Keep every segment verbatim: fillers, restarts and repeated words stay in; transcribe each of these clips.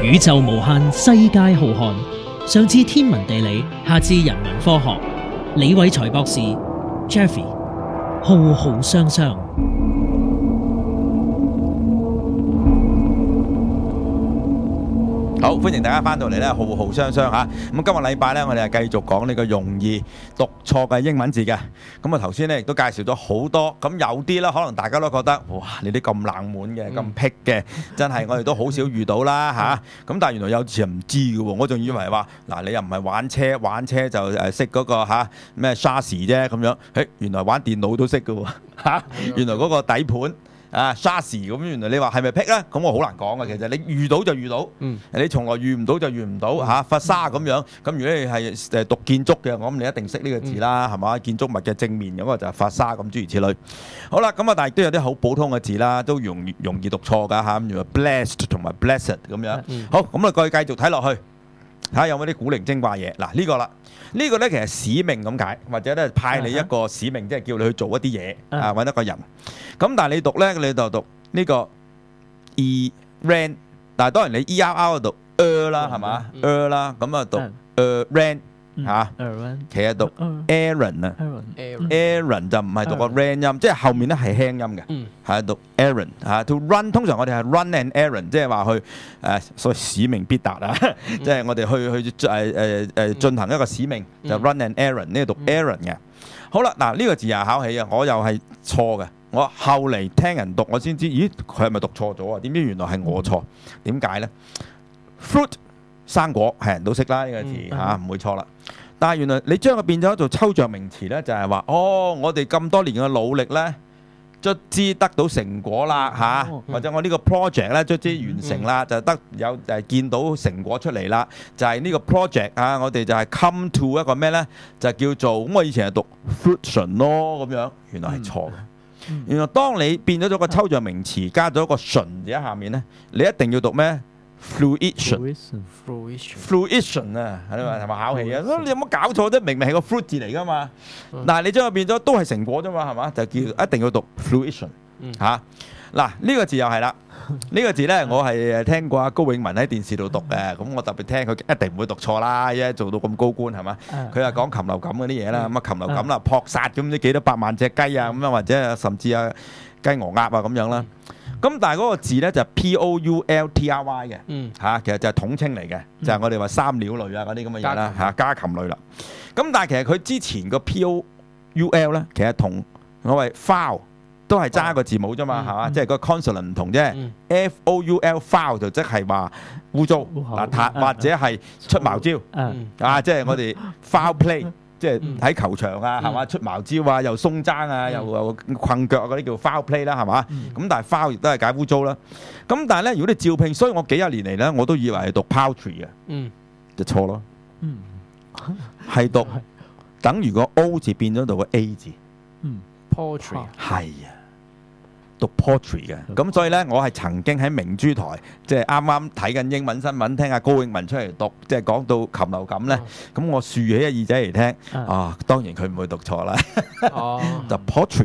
宇宙無限，世界浩瀚。上至天文地理，下至人文科學。李偉才博士 Jeffy 浩浩湯湯。 好，歡迎大家翻到嚟咧，浩浩湯湯嚇。咁今個禮拜咧，我哋係繼續講呢個容易讀錯嘅英文字嘅。咁啊頭先咧亦都介紹咗好多，咁有啲咧可能大家都覺得，哇！你啲咁冷門嘅、咁僻嘅，真係我哋都好少遇到啦嚇。咁但係原來有時唔知嘅喎，我仲以為話嗱，你又唔係玩車，玩車就誒識嗰個嚇咩 chassis 啫咁樣。誒原來玩電腦都識嘅喎嚇，原來嗰個底盤。啊 chassis 咁，原來你話係咪僻咧？咁我好難講嘅，其實你遇到就遇到，嗯、你從來遇唔到就遇唔到嚇。佛沙咁樣，咁如果你係誒讀建築嘅，我諗你一定識呢個字啦，係嘛、嗯？建築物嘅正面嗰個就係佛沙咁諸如此類。好啦，咁啊，但係都有啲好普通嘅字啦，都容易容易讀錯㗎嚇。咁如 blessed 同埋 blessed 咁樣。嗯、好，咁啊，再繼續睇落去，睇下有冇啲古靈精怪嘢。嗱、這個、呢個啦。呢個咧其實使命咁解，或者咧派你一個使命，即係叫你去做一啲嘢啊，揾一個人。咁但係你讀咧，你就讀呢個 e ran， 但係當然你 e r r 讀 er 啦，係嘛 er 啦，咁啊讀 er ran 嚇，其實讀 Aaron 啊 ，Aaron 就唔係讀個 ran 音，即係後面咧係輕音嘅，係讀 Aaron 嚇。To run 通常我哋係 run an errand，即係話去誒，所謂使命必達啊，即係我哋去去誒誒誒進行一個使命就 run an errand，呢個讀 Aaron 嘅。好啦，嗱呢個字又考起啊，我又係錯嘅。我後嚟聽人讀，我先知，咦佢係咪讀錯咗啊？點知原來係我錯？點解咧 ？Fruit 生果係人都識啦，呢個字嚇唔會錯啦。但係原來你將佢變咗做抽象名詞咧，就係話哦，我哋咁多年嘅努力咧，卒之得到成果啦嚇，或者我呢個 project 咧卒之完成啦，就得有誒見到成果出嚟啦，就係呢個 project 啊，我哋就係 come to 一個咩咧，就叫做咁我以前係讀 fruition 咯咁樣，原來係錯嘅。原來當你變咗咗個抽象名詞，加咗個純字喺下面咧，你一定要讀咩？fruition，fruition 啊，係咪係咪考起啊？你有冇搞錯啫？明明係個 fruit 字嚟噶嘛，但係你將佢變咗都係成果啫嘛，係嘛？就叫一定要讀 fruition 嚇。嗱呢個字又係啦，呢個字咧我係聽過阿高永文喺電視度讀嘅，咁我特別聽佢一定唔會讀錯啦，因為做到咁高官係嘛？佢係講禽流感嗰啲嘢啦，咁啊禽流感啦，撲殺咁唔知幾多百萬隻雞啊，咁樣或者甚至啊雞鵝鴨啊咁樣啦。咁但係嗰個字咧就係 P O U L T R Y 嘅，嚇，其實就係統稱嚟嘅，就係我哋話三鳥類啊嗰啲咁嘅嘢啦，嚇家禽類啦。咁但係其實佢之前個 P O U L 咧，其實同我謂 foul 都係爭一個字母啫嘛，係嘛？即係個 consonant 唔同啫。F O U L foul 就即係話污糟邋遢，或者係出茅招啊，即係我哋 foul play。即係喺球場啊，係嘛？出茅招啊，又鬆踭啊，又又困腳嗰啲叫 foul play 啦，係嘛？咁但係 foul 亦都係解污糟啦。咁但係咧，如果你照拼，所以我幾廿年嚟咧，我都以為係讀 poultry 嘅，嗯，就錯咯。嗯，係讀等於個 O 字變咗到個 A 字，嗯 ，poultry 係啊，讀 poultry 嘅。咁所以咧，我係曾經喺明珠台，即係啱啱睇緊英文新聞，聽阿高永文出嚟讀，即係講到禽流感咧，咁我豎起個耳仔嚟聽，啊，當然佢唔會讀錯啦。哦，就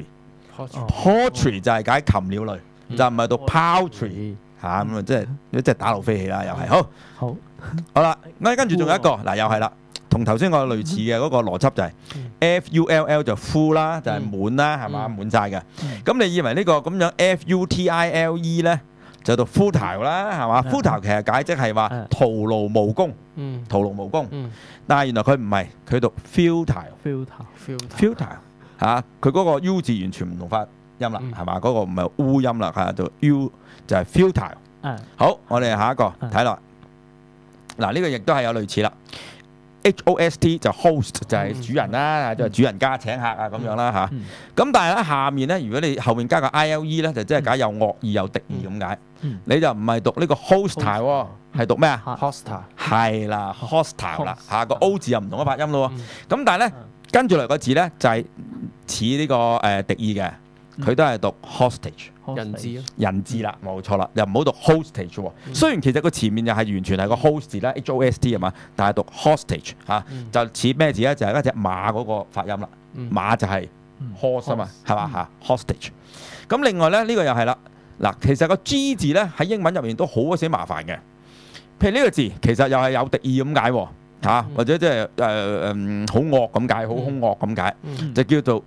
poultry，poultry 就係解禽鳥類，就唔係讀 poultry 嚇咁啊，即係即係打路飛起啦，又係好，好，好啦，咁跟住仲有一個嗱，又係啦。同頭先我類似嘅嗰個邏輯就係 F U L L 就 full 啦，就係滿啦，係嘛，滿晒嘅。咁你以為呢個咁樣 F U T I L E 咧就讀 futile 啦，係嘛？futile 其實解即係話徒勞無功，徒勞無功。但係原來佢唔係，佢讀 futile，futile，futile 嚇，佢嗰個 U 字完全唔同發音啦，係嘛？嗰個唔係烏音啦，係就 U 就係 futile。好，我哋下一個睇落，嗱呢個亦都係有類似啦。H O S T 就 host 就係主人啦，就係主人家請客啊咁樣啦嚇。咁但係咧下面咧，如果你後面加個 I L E 咧，就即係解有惡意有敵意咁解。你就唔係讀呢個 hostile 喎，係讀咩啊 ？hostile 係啦 ，hostile 啦嚇，個 O 字又唔同嘅發音咯。咁但係咧跟住嚟個字咧就係似呢個誒敵意嘅，佢都係讀 hostage。人質咯，人質啦，冇錯啦，又唔好讀 hostage 喎。雖然其實個前面又係完全係個 host 字啦 ，H O S T 係嘛，但係讀 hostage 嚇，就似咩字咧？就係一隻馬嗰個發音啦。馬就係 horse 啊嘛，係嘛嚇 hostage。咁另外咧，呢個又係啦。嗱，其實個 G 字咧喺英文入面都好鬼死麻煩嘅。 譬如呢個字其實又係有敵意咁解喎嚇，或者即係誒誒好惡咁解，好兇惡咁解，就叫做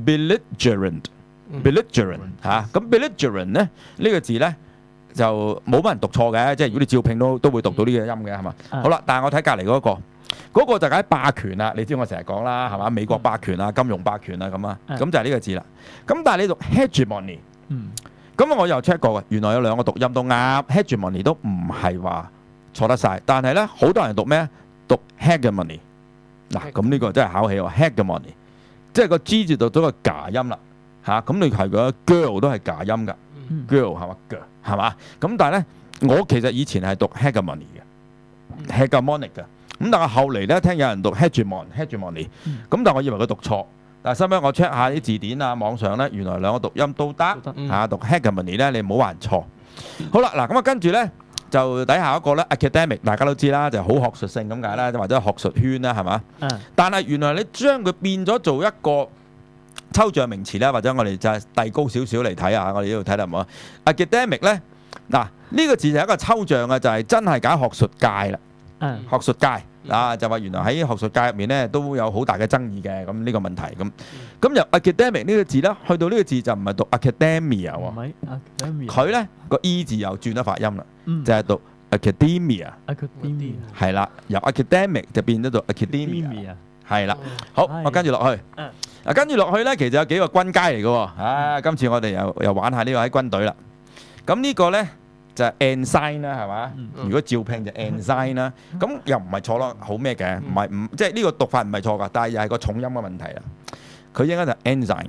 belligerent，belligerent 嚇。咁 belligerent 咧呢個字咧就冇乜人讀錯嘅，即係如果你照拼都都會讀到呢個音嘅係嘛？好啦，但係我睇隔離嗰個。嗰個就係霸權啦，你知我成日講啦，係嘛？美國霸權啊，金融霸權啊咁啊，咁就係呢個字啦。咁但係你讀 hegemony，咁我又 check 過嘅，原來有兩個讀音都啱 ，hegemony 都唔係話錯得晒。但係咧好多人讀咩？讀 hegemony。嗱，咁呢個真係考起喎 hegemony，即係個 G 字讀咗個假音啦嚇。咁你係個 girl 都係假音㗎 ，girl 係嘛 girl 係嘛？咁但係咧，我其實以前係讀 hegemony 嘅 hegemonic 嘅。咁但係後嚟咧，聽有人讀 hegemon，hegemony，咁但係我以為佢讀錯，但係收尾我 check 下啲字典啊，網上咧原來兩個讀音都得嚇，讀 hegemony 咧你唔好話人錯。好啦，嗱咁啊跟住咧就底下一個咧 academic， 大家都知啦，就好學術性咁解啦，或者學術圈啦係嘛？但係原來你將佢變咗做一個抽象名詞咧，或者我哋就係遞高少少嚟睇下，我哋呢度睇得唔好啊 ？academic 咧嗱呢個字就係一個抽象嘅，就係真係搞學術界啦。學術界啊，就話原來喺學術界入面咧都有好大嘅爭議嘅，咁呢個問題咁。咁由 academic 呢個字咧，去到呢個字就唔係讀 academia 喎，佢咧個 e 字又轉咗發音啦，就係讀 academia，係啦，由 academic 就變咗讀 academia，係啦。好，我跟住落去，啊跟住落去咧，其實有幾個軍階嚟嘅喎，啊今次我哋又又玩下呢個喺軍隊啦。咁呢個咧。就係 ensign 啦，係嘛？如果照拼就 ensign 啦，咁又唔係錯咯，好咩嘅？唔係唔即係呢個讀法唔係錯㗎，但係又係個重音嘅問題啦。佢應該就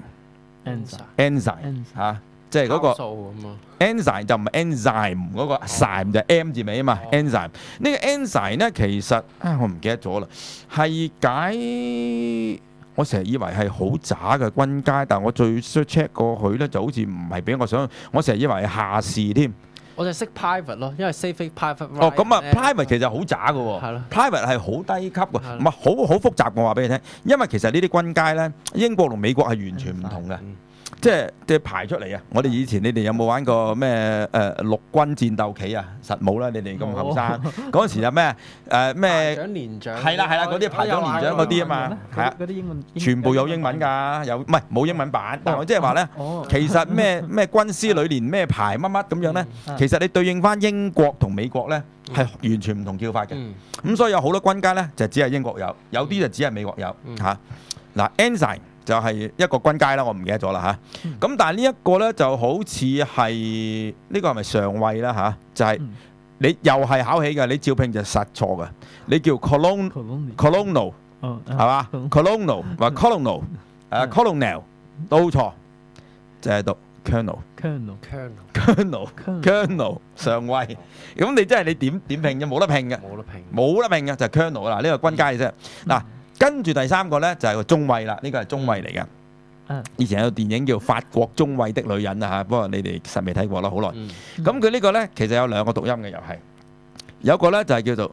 enzyme，enzyme 嚇，即係嗰個 enzyme 就唔係 enzyme 嗰個 zyme 就係 M 字尾啊嘛。enzyme 呢個 enzyme 咧其實啊我唔記得咗啦，係解我成日以為係好渣嘅軍階，但係我最 check 過佢咧就好似唔係俾我想，我成日以為係下士添。 我就識 private 咯，因為 civic private。 哦，咁啊，private 其實好渣嘅喎。係咯。private 係好低級嘅，唔係好好複雜嘅。我話俾你聽，因為其實呢啲軍階咧，英國同美國係完全唔同嘅，即係即係排出嚟啊！我哋以前你哋有冇玩過咩誒陸軍戰鬥棋啊？實冇啦，你哋咁後生嗰陣時有咩誒咩？ 排長年長。 係啦係啦，嗰啲排長年長嗰啲啊嘛，係啊， 嗰啲英文全部有英文㗎，有唔係冇英文版？但係我即係話咧，其實咩咩軍師裏連咩排乜乜咁樣咧，其實你對應翻英國同美國咧係完全唔同叫法嘅。咁所以有好多軍階咧就只係英國有，有啲就只係美國有嚇。嗱 ensign 就係一個軍階啦，我唔記得咗啦嚇。咁但係呢一個咧就好似係呢個係咪上尉啦嚇？就係你又係考起嘅，你照拼就實錯嘅。你叫 colon colonel 係嘛 colonel 或 colonel 誒 colonel 都錯，就係讀 colonel colonel colonel colonel 上尉。咁你真係你點點拼啫？冇得拼嘅， 冇得拼， 冇得拼嘅就係 colonel 啦。呢個軍階嘅啫嗱。跟住第三個咧就係個中尉啦，呢個係中尉嚟嘅。以前有個電影叫《法國中尉的女人》啊嚇，不過你哋實未睇過啦，好耐。咁佢呢個咧其實有兩個讀音嘅，又係有一個咧就係叫做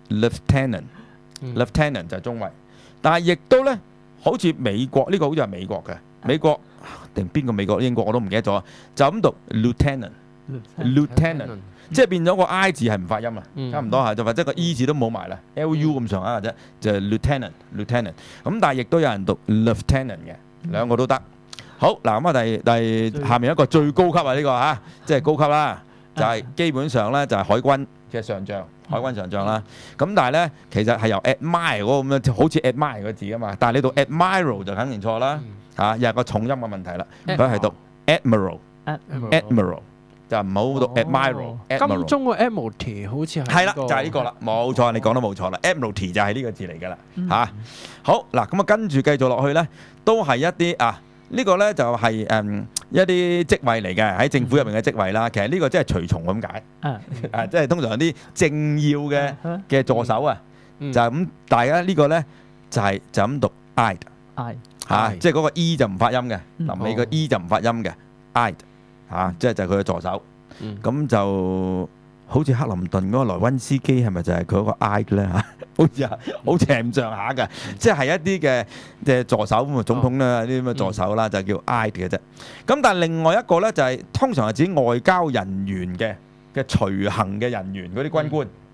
lieutenant，lieutenant 就係中尉，但係亦都咧好似美國呢個好似係美國嘅，美國定邊個美國英國我都唔記得咗，就咁讀 lieutenant，lieutenant。即係變咗個 I 字係唔發音啦，差唔多係，就或者個 E 字都冇埋啦 ，L U 咁上下或者就係 lieutenant，lieutenant。咁但係亦都有人讀 lieutenant 嘅，兩個都得。好嗱，咁啊第第下面一個最高級啊呢個嚇，即係高級啦，就係基本上咧就係海軍嘅上將，海軍上將啦。咁但係咧其實係由 admire 嗰個咁樣，好似 admire 個字噶嘛，但係你讀 admiral 就肯定錯啦，嚇又係個重音嘅問題啦。佢係讀 admiral，admiral。就唔好讀 admiral， 金鐘個 admiralty 好似係係啦，就係呢個啦，冇錯，你講得冇錯啦 ，admiralty 就係呢個字嚟㗎啦，嚇。好嗱，咁啊跟住繼續落去咧，都係一啲啊，呢個咧就係誒一啲職位嚟嘅，喺政府入面嘅職位啦。其實呢個即係隨從咁解，啊，即係通常有啲政要嘅嘅助手啊，就係咁。大家呢個咧就係就咁讀 ide，ide 嚇，即係嗰個 e 就唔發音嘅，臨尾個 e 就唔發音嘅 ide。嚇，即係就係佢嘅助手，咁就好似克林頓嗰個萊溫斯基係咪就係佢嗰個 I 咧嚇？好似啊，好似咁上下嘅，即係一啲嘅嘅助手咁啊，總統啦啲咁嘅助手啦，就叫 I 嘅啫。咁但係另外一個咧就係通常係指外交人員嘅嘅隨行嘅人員嗰啲軍官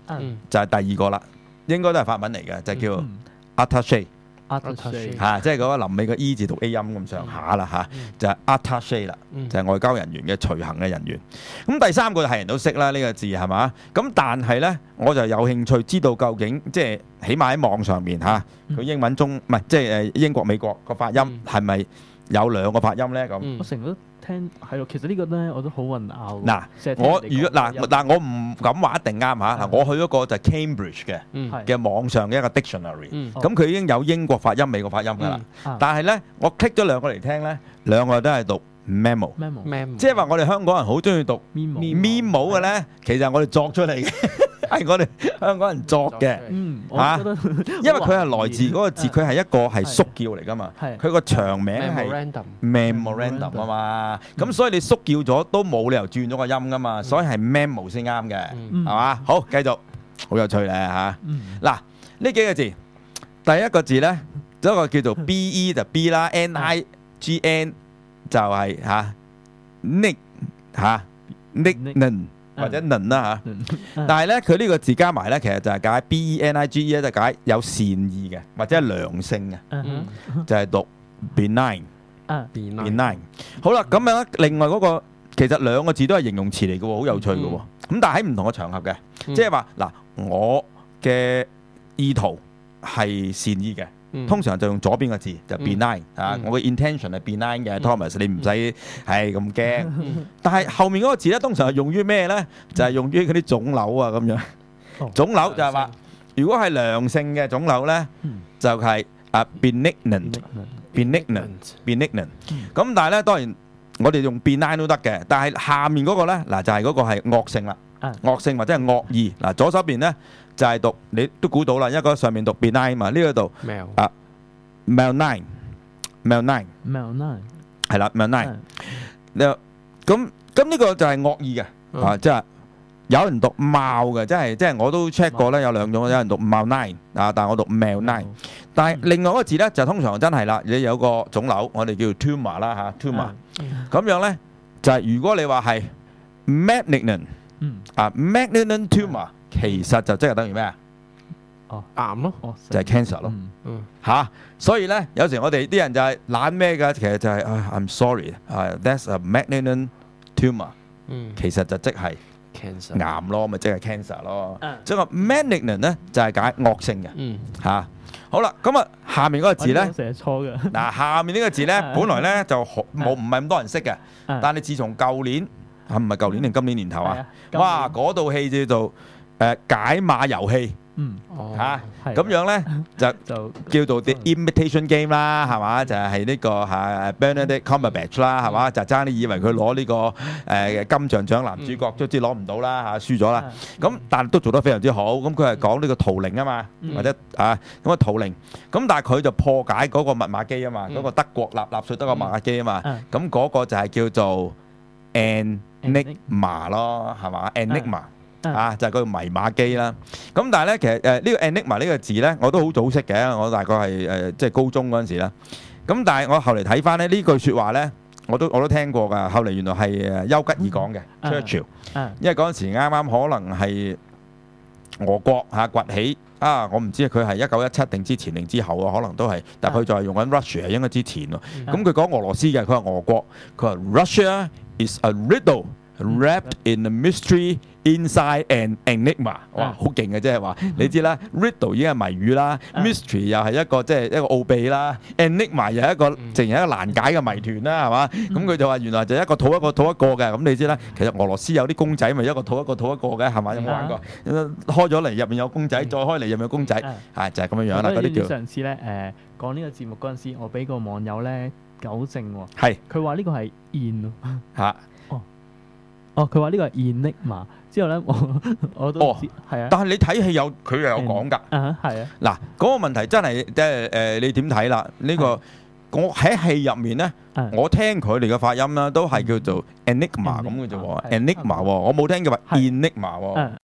嗯就係第二個啦，應該都係法文嚟嘅，就叫嗯 attaché。 attaché 嚇，即係嗰個臨尾個 E 字讀 A 音咁上下啦嚇，就係 attaché 啦， 嗯就係外交人員嘅隨行嘅人員。咁第三個係人都識啦，呢個字係嘛？咁但係咧，我就有興趣知道究竟即係起碼喺網上面嚇，佢英文中唔係即係誒英國美國個發音係咪有兩個發音咧？咁嗯我成日都聽係咯，其實呢個咧我都好混淆。 嗱， 成日聽人哋我如果嗱講音嗱，我唔敢話一定啱嚇。嗱，我去嗰個就係 Cambridge 嘅嗯係嘅網上嘅一個 dictionary， 嗯咁佢已經有英國發音、美國發音㗎啦。 啊但係咧，我 click 咗兩個嚟聽咧，兩個都係讀 memo。 memo memo 即係話我哋香港人好中意讀 memo memo 嘅咧，其實係我哋作出嚟嘅，係我哋香港人作嘅。 嗯，我嚇覺得因為佢係來自嗰個字，佢係一個係縮叫嚟噶嘛， 係佢個長名係 memorandum memorandum 啊嘛，咁所以你縮叫咗都冇理由轉咗個音噶嘛，所以係 memo 先啱嘅，係嗯嘛？好，繼續，好有趣咧嚇。 嗯嗱，呢幾個字，第一個字咧，有一個叫做 B E 就 B 啦，N I G N 就係嚇 nick 嚇 nicknan 或者 nen 啦嚇。 嗯但係咧，佢呢個字加埋咧，其實就係解 B E N I G E 咧，就解有善意嘅或者係良性嘅， 嗯就係讀 benign 啊 benign。好啦，咁樣咧另外嗰個其實兩個字都係形容詞嚟嘅喎，好有趣嘅喎。咁但係喺唔同嘅場合嘅， 嗯即係話嗱，我嘅意圖係善意嘅。 嗯通常就用左邊個字就嗯 benign 啊， 嗯我嘅 intention 係 benign 嘅嗯 ，Thomas 你唔使係咁驚。 嗯但係後面嗰個字咧，通常係用於咩咧？就係用於嗰啲腫瘤啊咁樣。 哦腫瘤就係話，如果係良性嘅腫瘤咧， 嗯就係啊 benignant benignant benignant。咁但係咧，當然我哋用 benign 都得嘅，但係下面嗰個咧嗱就係嗰個係惡性啦， 啊惡性或者係惡意嗱。左手邊咧就係讀你都估到啦，因為嗰上面讀 benign 嘛，呢個度 mail malign malign mel nine 係啦 malign。你咁咁呢個就係惡意嘅啊，即係有人讀貓嘅，即係即係我都 check 過咧，有兩種，有人讀 malign 啊，但係我讀 malign。但係另外嗰個字咧就通常真係啦，你有個腫瘤，我哋叫 tumor 啦嚇 tumor。咁樣咧就係如果你話係 malignant 嗯啊 malignant tumor，其實就即係等於咩啊？ 癌咯， 哦就係 cancer 咯嗯嗯嚇。所以咧有時我哋啲人就係懶咩㗎，其實就係啊 I'm sorry 啊 that's a malignant tumor， 嗯其實就即係 cancer 癌咯，咪即係 cancer 咯。 啊即係個 malignant 咧就係解惡性嘅嗯嚇。好啦，咁啊下面嗰個字咧我。成日錯嘅。 嗱，下面呢個字咧，本來咧就好冇唔係咁多人識嘅， 啊但係自從舊年啊，唔係舊年定今年年頭啊係啊，今年哇！嗰套戲叫做誒解碼遊戲嗯哦嚇， 係咁樣咧就就叫做 The Imitation Game 啦，係嘛？就係呢個嚇 Benedict Cumberbatch 啦，係嘛？就爭啲以為佢攞呢個誒金像獎男主角，卒之攞唔到啦嚇，輸咗啦。咁但係都做得非常之好。咁佢係講呢個圖靈啊嘛， 嗯或者啊咁啊圖靈。咁但係佢就破解嗰個密碼機啊嘛，嗰個德國納納粹德國密碼機啊嘛。 嗯咁嗰個就係叫做 Enigma 咯，係嘛？Enigma 嗯啊，就係嗰個密碼機啦。咁但係咧，其實誒呢個 Enigma 呢個字咧，我都好早識嘅。我大概係誒即係高中嗰陣時啦。咁但係我後嚟睇翻咧呢句説話咧，我都我都聽過㗎。後嚟原來係誒丘吉爾講嘅 Churchill。 啊因為嗰陣時啱啱可能係俄國嚇崛起啊，我唔知佢係一九一七定之前定之後啊，可能都係，但係佢就係用緊 Russia 係應該之前喎。咁佢講俄羅斯嘅，佢話俄國，佢話 Russia is a riddle wrapped in a mystery inside an enigma。哇，好勁嘅，即係話你知啦，riddle 已經係謎語啦，mystery 又係一個即係一個奧秘啦，enigma 又係一個淨係一個難解嘅謎團啦，係嘛？咁佢就話原來就一個套一個套一個嘅，咁你知啦，其實俄羅斯有啲公仔咪一個套一個套一個嘅，係嘛？有冇玩過？開咗嚟入面有公仔，再開嚟入面有公仔，係就係咁樣樣啦。嗰啲叫上次咧誒講呢個節目嗰陣時，我俾個網友咧糾正喎， 係佢話呢個係 in 嚇。 哦，佢話呢個係 enigma，之後咧我我都哦知係啊， 但係你睇戲有佢又有講㗎。 啊係啊， 嗱，嗰個問題真係即係誒，你點睇啦？呢個我喺戲入面咧， 啊我聽佢哋嘅發音啦，都係叫做 enigma 咁嘅啫喎係 ，enigma 喎，我冇聽佢話係 enigma 喎。 啊